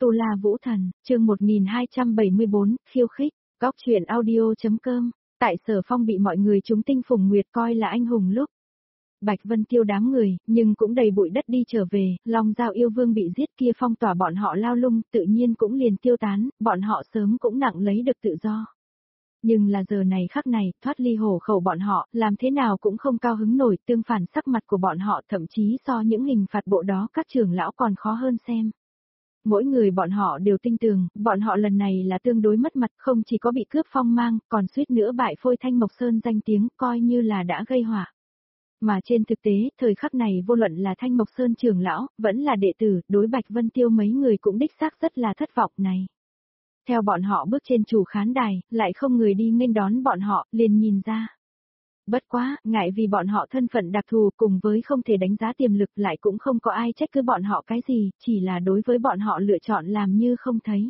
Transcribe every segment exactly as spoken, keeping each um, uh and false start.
Tu La Vũ Thần, chương một nghìn hai trăm bảy mươi bốn, khiêu khích, góc truyện audio.com, tại Sở Phong bị mọi người chúng tinh phùng nguyệt coi là anh hùng lúc. Bạch Vân Tiêu đám người, nhưng cũng đầy bụi đất đi trở về, Long Giao yêu vương bị giết kia phong tỏa bọn họ lao lung, tự nhiên cũng liền tiêu tán, bọn họ sớm cũng nặng lấy được tự do. Nhưng là giờ này khắc này, thoát ly hổ khẩu bọn họ, làm thế nào cũng không cao hứng nổi, tương phản sắc mặt của bọn họ thậm chí so những hình phạt bộ đó các trưởng lão còn khó hơn xem. Mỗi người bọn họ đều tin tưởng, bọn họ lần này là tương đối mất mặt, không chỉ có bị cướp phong mang, còn suýt nữa bại phôi Thanh Mộc Sơn danh tiếng, coi như là đã gây họa. Mà trên thực tế, thời khắc này vô luận là Thanh Mộc Sơn trưởng lão, vẫn là đệ tử, đối Bạch Vân Tiêu mấy người cũng đích xác rất là thất vọng này. Theo bọn họ bước trên chủ khán đài, lại không người đi nghênh đón bọn họ, liền nhìn ra. Bất quá, ngại vì bọn họ thân phận đặc thù cùng với không thể đánh giá tiềm lực lại cũng không có ai trách cứ bọn họ cái gì, chỉ là đối với bọn họ lựa chọn làm như không thấy.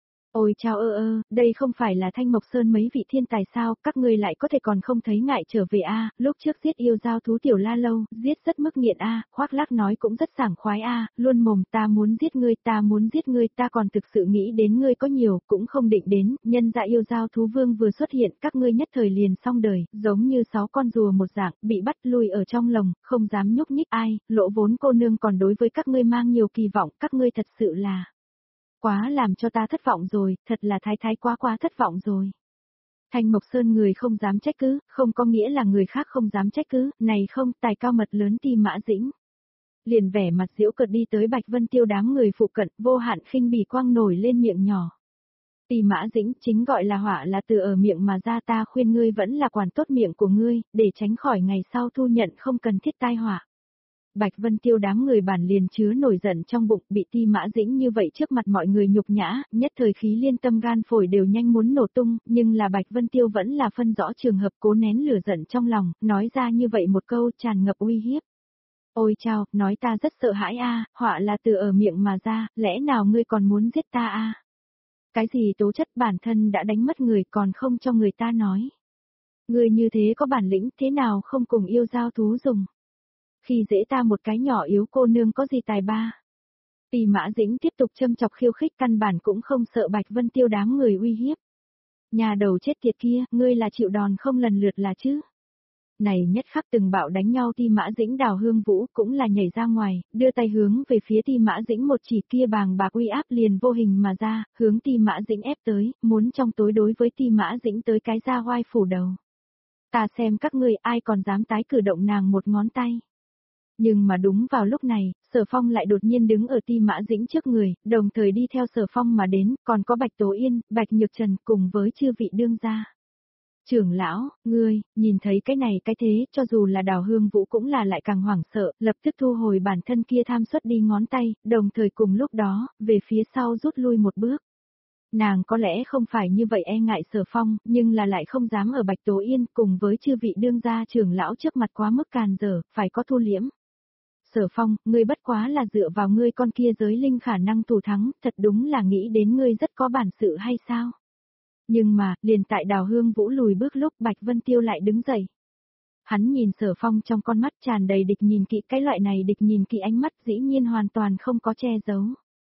Ôi chao ơ ơ, đây không phải là Thanh Mộc Sơn mấy vị thiên tài sao, các ngươi lại có thể còn không thấy ngại trở về a, lúc trước giết yêu giao thú tiểu la lâu, giết rất mức nghiện a, khoác lác nói cũng rất sảng khoái a, luôn mồm ta muốn giết ngươi, ta muốn giết ngươi, ta còn thực sự nghĩ đến ngươi có nhiều, cũng không định đến, nhân dạ yêu giao thú vương vừa xuất hiện, các ngươi nhất thời liền xong đời, giống như sáu con rùa một dạng, bị bắt lui ở trong lồng, không dám nhúc nhích ai, lỗ vốn cô nương còn đối với các ngươi mang nhiều kỳ vọng, các ngươi thật sự là quá làm cho ta thất vọng rồi, thật là thái thái quá quá thất vọng rồi. Thanh Mộc Sơn người không dám trách cứ, không có nghĩa là người khác không dám trách cứ, này không, tài cao mật lớn Ti Mã Dĩnh. Liền vẻ mặt giễu cợt đi tới Bạch Vân Tiêu đám người phụ cận, vô hạn khinh bỉ quang nổi lên miệng nhỏ. Ti Mã Dĩnh chính gọi là họa là từ ở miệng mà ra, ta khuyên ngươi vẫn là quản tốt miệng của ngươi, để tránh khỏi ngày sau thu nhận không cần thiết tai họa. Bạch Vân Tiêu đám người bản liền chứa nổi giận trong bụng, bị Ti Mã Dĩnh như vậy trước mặt mọi người nhục nhã, nhất thời khí liên tâm gan phổi đều nhanh muốn nổ tung, nhưng là Bạch Vân Tiêu vẫn là phân rõ trường hợp cố nén lửa giận trong lòng, nói ra như vậy một câu tràn ngập uy hiếp. Ôi chao, nói ta rất sợ hãi a, họa là từ ở miệng mà ra, lẽ nào ngươi còn muốn giết ta a? Cái gì tố chất bản thân đã đánh mất người còn không cho người ta nói. Ngươi như thế có bản lĩnh thế nào không cùng yêu giao thú dùng. Khi dễ ta một cái nhỏ yếu cô nương có gì tài ba. Ti Mã Dĩnh tiếp tục châm chọc khiêu khích, căn bản cũng không sợ Bạch Vân Tiêu đám người uy hiếp. Nhà đầu chết tiệt kia, ngươi là chịu đòn không lần lượt là chứ. Này nhất khắc từng bạo đánh nhau, Ti Mã Dĩnh Đào Hương Vũ cũng là nhảy ra ngoài, đưa tay hướng về phía Ti Mã Dĩnh, một chỉ kia bàng bạc uy áp liền vô hình mà ra, hướng Ti Mã Dĩnh ép tới, muốn trong tối đối với Ti Mã Dĩnh tới cái ra oai phủ đầu. Ta xem các ngươi ai còn dám tái cử động nàng một ngón tay. Nhưng mà đúng vào lúc này, Sở Phong lại đột nhiên đứng ở Ti Mã Dĩnh trước người, đồng thời đi theo Sở Phong mà đến, còn có Bạch Tố Yên, Bạch Nhược Trần cùng với chư vị đương gia. Trưởng lão, ngươi, nhìn thấy cái này cái thế, cho dù là Đào Hương Vũ cũng là lại càng hoảng sợ, lập tức thu hồi bản thân kia tham suất đi ngón tay, đồng thời cùng lúc đó, về phía sau rút lui một bước. Nàng có lẽ không phải như vậy e ngại Sở Phong, nhưng là lại không dám ở Bạch Tố Yên cùng với chư vị đương gia trưởng lão trước mặt quá mức càn dở, phải có thu liễm. Sở Phong, ngươi bất quá là dựa vào ngươi con kia giới linh khả năng thủ thắng, thật đúng là nghĩ đến ngươi rất có bản sự hay sao? Nhưng mà, liền tại Đào Hương Vũ lùi bước lúc Bạch Vân Tiêu lại đứng dậy. Hắn nhìn Sở Phong trong con mắt tràn đầy địch nhìn kỵ, cái loại này địch nhìn kỵ ánh mắt dĩ nhiên hoàn toàn không có che giấu.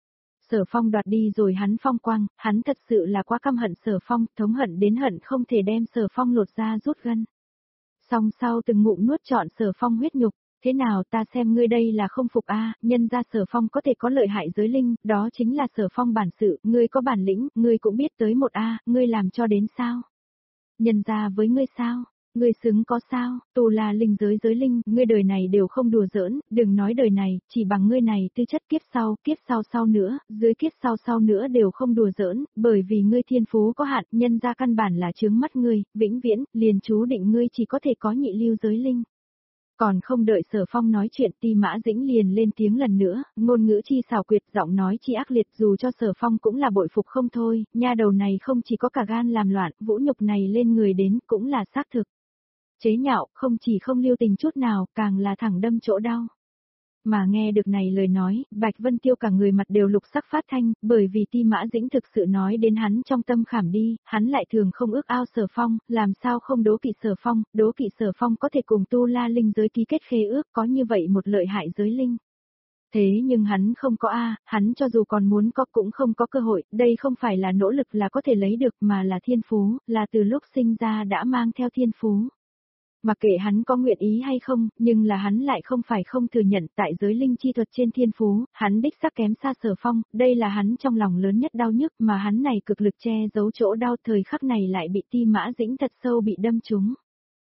Sở Phong đoạt đi rồi hắn phong quang, hắn thật sự là quá căm hận Sở Phong, thống hận đến hận không thể đem Sở Phong lột ra rút gân. Song sau từng ngụm nuốt trọn Sở Phong huyết nhục. Thế nào ta xem ngươi đây là không phục a, nhân ra Sở Phong có thể có lợi hại giới linh, đó chính là Sở Phong bản sự, ngươi có bản lĩnh, ngươi cũng biết tới một a, ngươi làm cho đến sao? Nhân ra với ngươi sao? Ngươi xứng có sao? Tu La linh giới giới linh, ngươi đời này đều không đùa giỡn, đừng nói đời này, chỉ bằng ngươi này tư chất kiếp sau, kiếp sau sau nữa, dưới kiếp sau sau nữa đều không đùa giỡn, bởi vì ngươi thiên phú có hạn, nhân ra căn bản là chướng mắt ngươi, vĩnh viễn, liền chú định ngươi chỉ có thể có nhị lưu giới linh. Còn không đợi Sở Phong nói chuyện, Ti Mã Dĩnh liền lên tiếng lần nữa, ngôn ngữ chi xảo quyệt, giọng nói chi ác liệt, dù cho Sở Phong cũng là bội phục không thôi, nha đầu này không chỉ có cả gan làm loạn, vũ nhục này lên người đến cũng là xác thực. Chế nhạo, không chỉ không lưu tình chút nào, càng là thẳng đâm chỗ đau. Mà nghe được này lời nói, Bạch Vân Tiêu cả người mặt đều lục sắc phát thanh, bởi vì Ti Mã Dĩnh thực sự nói đến hắn trong tâm khảm đi, hắn lại thường không ước ao Sở Phong, làm sao không đố kỵ Sở Phong, đố kỵ Sở Phong có thể cùng Tu La linh giới ký kết khế ước, có như vậy một lợi hại giới linh. Thế nhưng hắn không có a, hắn cho dù còn muốn có cũng không có cơ hội, đây không phải là nỗ lực là có thể lấy được mà là thiên phú, là từ lúc sinh ra đã mang theo thiên phú. Mặc kệ hắn có nguyện ý hay không, nhưng là hắn lại không phải không thừa nhận tại giới linh chi thuật trên thiên phú, hắn đích xác kém xa Sở Phong, đây là hắn trong lòng lớn nhất đau nhức mà hắn này cực lực che giấu chỗ đau thời khắc này lại bị Ti Mã Dĩnh thật sâu bị đâm trúng.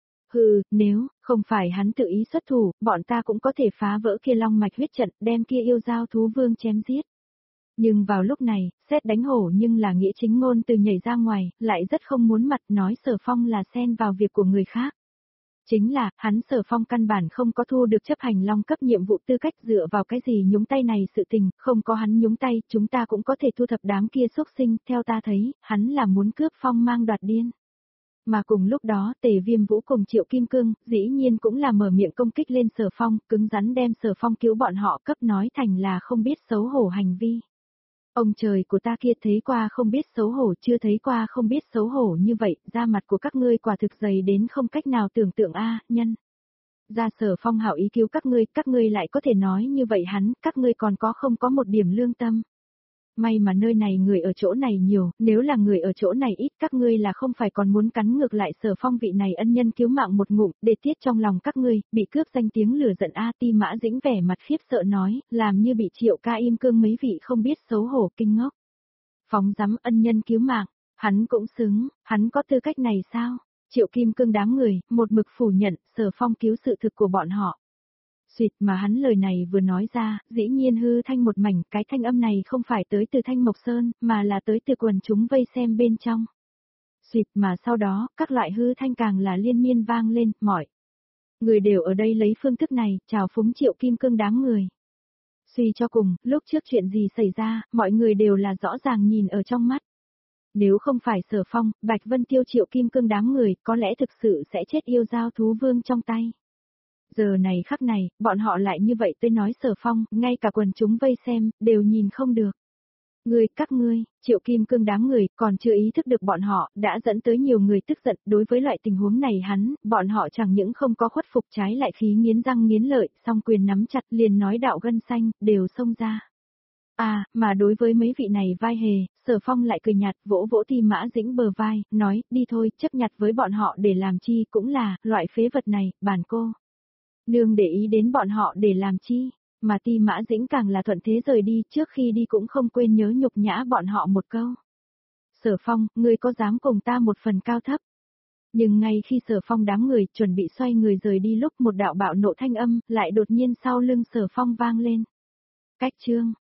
Hừ, nếu, không phải hắn tự ý xuất thủ, bọn ta cũng có thể phá vỡ kia long mạch huyết trận, đem kia yêu giao thú vương chém giết. Nhưng vào lúc này, xét đánh hổ nhưng là nghĩa chính ngôn từ nhảy ra ngoài, lại rất không muốn mặt nói Sở Phong là xen vào việc của người khác. Chính là, hắn Sở Phong căn bản không có thu được chấp hành long cấp nhiệm vụ tư cách dựa vào cái gì nhúng tay này sự tình, không có hắn nhúng tay, chúng ta cũng có thể thu thập đám kia xúc sinh, theo ta thấy, hắn là muốn cướp phong mang đoạt điên. Mà cùng lúc đó, Tề Viêm Vũ cùng Triệu Kim Cương, dĩ nhiên cũng là mở miệng công kích lên Sở Phong, cứng rắn đem Sở Phong cứu bọn họ cấp nói thành là không biết xấu hổ hành vi. Ông trời của ta kia thấy qua không biết xấu hổ, chưa thấy qua không biết xấu hổ như vậy, da mặt của các ngươi quả thực dày đến không cách nào tưởng tượng a, nhân. Ra Sở Phong hảo ý cứu các ngươi, các ngươi lại có thể nói như vậy hắn, các ngươi còn có không có một điểm lương tâm. May mà nơi này người ở chỗ này nhiều, nếu là người ở chỗ này ít các ngươi là không phải còn muốn cắn ngược lại Sở Phong vị này ân nhân cứu mạng một ngụm, để tiết trong lòng các ngươi, bị cướp danh tiếng lửa giận a. Ti Mã Dĩnh vẻ mặt khiếp sợ nói, làm như bị Triệu ca im cương mấy vị không biết xấu hổ kinh ngốc. Phóng dắm ân nhân cứu mạng, hắn cũng xứng, hắn có tư cách này sao? Triệu Kim Cương đám người, một mực phủ nhận, Sở Phong cứu sự thực của bọn họ. Xuyệt mà hắn lời này vừa nói ra, dĩ nhiên hư thanh một mảnh, cái thanh âm này không phải tới từ Thanh Mộc Sơn, mà là tới từ quần chúng vây xem bên trong. Xuyệt mà sau đó, các loại hư thanh càng là liên miên vang lên, mọi người đều ở đây lấy phương thức này, chào phúng Triệu Kim Cương đám người. Suy cho cùng, lúc trước chuyện gì xảy ra, mọi người đều là rõ ràng nhìn ở trong mắt. Nếu không phải Sở Phong, Bạch Vân Tiêu Triệu Kim Cương đám người, có lẽ thực sự sẽ chết yêu giao thú vương trong tay. Giờ này khắc này, bọn họ lại như vậy tới nói Sở Phong, ngay cả quần chúng vây xem, đều nhìn không được. Ngươi, các ngươi, Triệu Kim Cương đám người, còn chưa ý thức được bọn họ, đã dẫn tới nhiều người tức giận, đối với loại tình huống này hắn, bọn họ chẳng những không có khuất phục trái lại khí nghiến răng nghiến lợi, song quyền nắm chặt liền nói đạo gân xanh, đều xông ra. À, mà đối với mấy vị này vai hề, Sở Phong lại cười nhạt, vỗ vỗ Ti Mã Dĩnh bờ vai, nói, đi thôi, chấp nhặt với bọn họ để làm chi, cũng là, loại phế vật này, bản cô. Nương để ý đến bọn họ để làm chi, mà Ti Mã Dĩnh càng là thuận thế rời đi, trước khi đi cũng không quên nhớ nhục nhã bọn họ một câu. Sở Phong, ngươi có dám cùng ta một phần cao thấp? Nhưng ngay khi Sở Phong đám người chuẩn bị xoay người rời đi lúc một đạo bạo nộ thanh âm, lại đột nhiên sau lưng Sở Phong vang lên. Cách chương